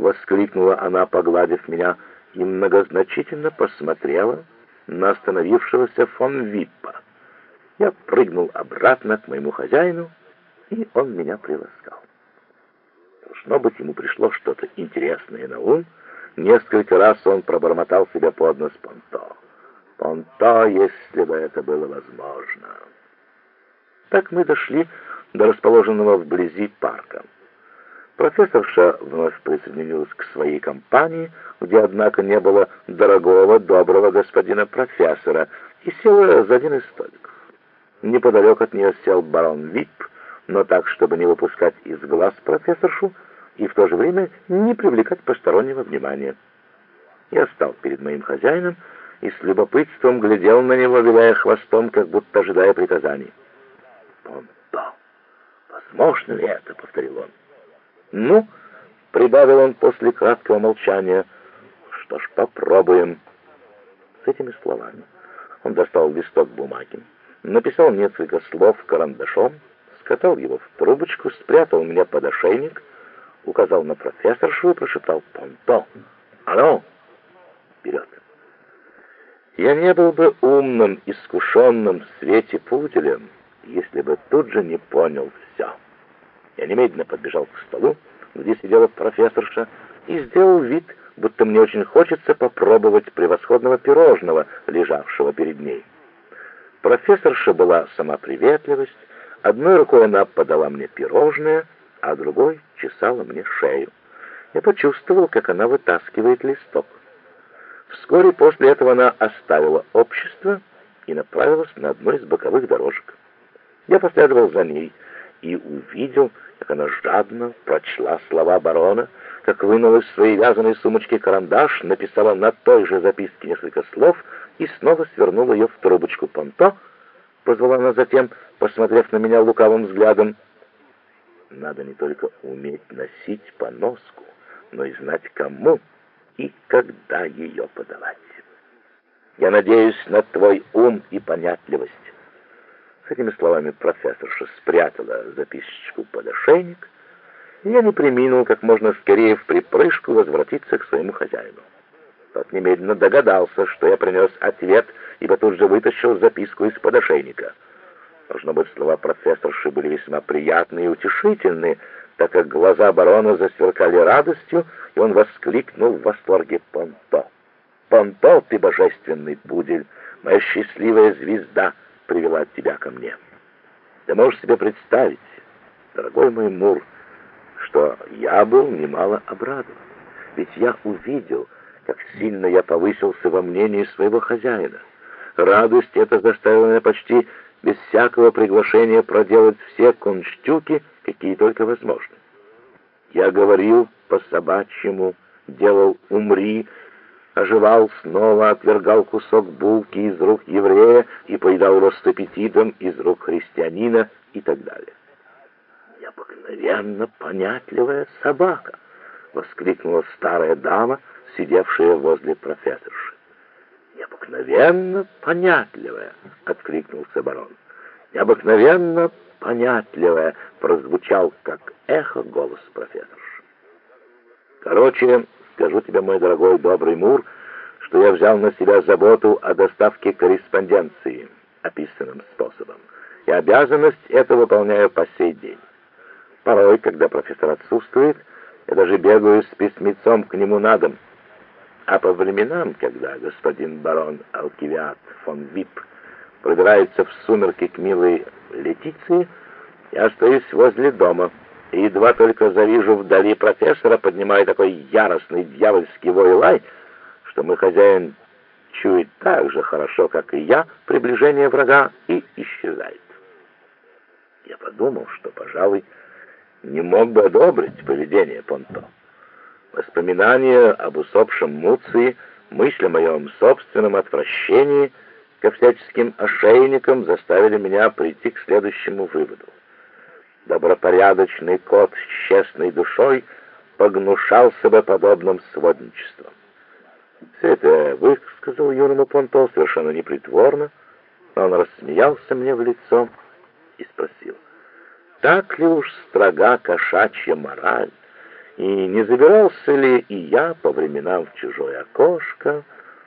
воскликнула она, погладив меня, и многозначительно посмотрела на остановившегося фон Виппа. Я прыгнул обратно к моему хозяину, и он меня приласкал. Должно быть, ему пришло что-то интересное на ум. Несколько раз он пробормотал себе под нос «Понто». «Понто, если бы это было возможно». Так мы дошли до расположенного вблизи парка. Профессорша вновь присоединилась к своей компании, где, однако, не было дорогого, доброго господина профессора, и села за один из столиков. Неподалеку от нее сел барон Випп, но так, чтобы не выпускать из глаз профессоршу и в то же время не привлекать постороннего внимания. Я стал перед моим хозяином и с любопытством глядел на него, виляя хвостом, как будто ожидая приказаний. «Понто! Возможно ли это?» — повторил он. «Ну, — прибавил он после краткого молчания, — что ж, попробуем». С этими словами он достал листок бумаги, написал несколько слов карандашом, скатал его в трубочку, спрятал меня под ошейник, указал на профессоршу и прошептал «Понто! А ну, вперед!» Я не был бы умным, искушенным в свете пуделем, если бы тут же не понял все. Я немедленно подбежал к столу, где сидела профессорша, и сделал вид, будто мне очень хочется попробовать превосходного пирожного, лежавшего перед ней. Профессорша была сама приветливость, одной рукой она подала мне пирожное, а другой чесала мне шею. Я почувствовал, как она вытаскивает листок. Вскоре после этого она оставила общество и направилась на одну из боковых дорожек. Я последовал за ней и увидел, как она жадно прочла слова барона, как вынула из своей вязаной сумочки карандаш, написала на той же записке несколько слов и снова свернула ее в трубочку. «Понто!» — позвала она затем, посмотрев на меня лукавым взглядом. «Надо не только уметь носить поноску, но и знать, кому и когда ее подавать. Я надеюсь на твой ум и понятливость». С этими словами профессорша спрятала записочку под ошейник, и я не преминул как можно скорее в припрыжку возвратиться к своему хозяину. Тот немедленно догадался, что я принес ответ, ибо тут же вытащил записку из-под ошейника. Должно быть, слова профессорши были весьма приятны и утешительны, так как глаза барона засверкали радостью, и он воскликнул в восторге: «Понто! Понто, ты божественный пудель, моя счастливая звезда привела тебя ко мне. Ты можешь себе представить, дорогой мой Мур, что я был немало обрадован, ведь я увидел, как сильно я повысился во мнении своего хозяина. Радость эта заставила меня почти без всякого приглашения проделать все кунштюки, какие только возможны. Я говорил по-собачьему, делал умри, оживал снова, отвергал кусок булки из рук еврея и поедал его с аппетитом из рук христианина и так далее. «Необыкновенно понятливая собака!» — воскликнула старая дама, сидевшая возле профессорши. «Необыкновенно понятливая!» — откликнулся барон. «Необыкновенно понятливая!» — прозвучал, как эхо, голос профессорши. «Короче, скажу тебе, мой дорогой добрый Мур, что я взял на себя заботу о доставке корреспонденции описанным способом, и обязанность эту выполняю по сей день. Порой, когда профессор отсутствует, я даже бегаю с письмецом к нему на дом. А по временам, когда господин барон Алкивиад фон Випп пробирается в сумерки к милой Летиции, я остаюсь возле дома, и едва только завижу вдали профессора, поднимаю такой яростный дьявольский вой-лай, что мой хозяин чует так же хорошо, как и я, приближение врага и исчезает. Я подумал, что, пожалуй, не мог бы одобрить поведение Понто. Воспоминания об усопшем Муции, мысль о моем собственном отвращении ко всяческим ошейникам заставили меня прийти к следующему выводу. Добропорядочный кот с честной душой погнушался бы подобным сводничеством. Все это я высказал юному Понто совершенно непритворно, но он рассмеялся мне в лицо и спросил: «Так ли уж строга кошачья мораль, и не забирался ли и я по временам в чужое окошко,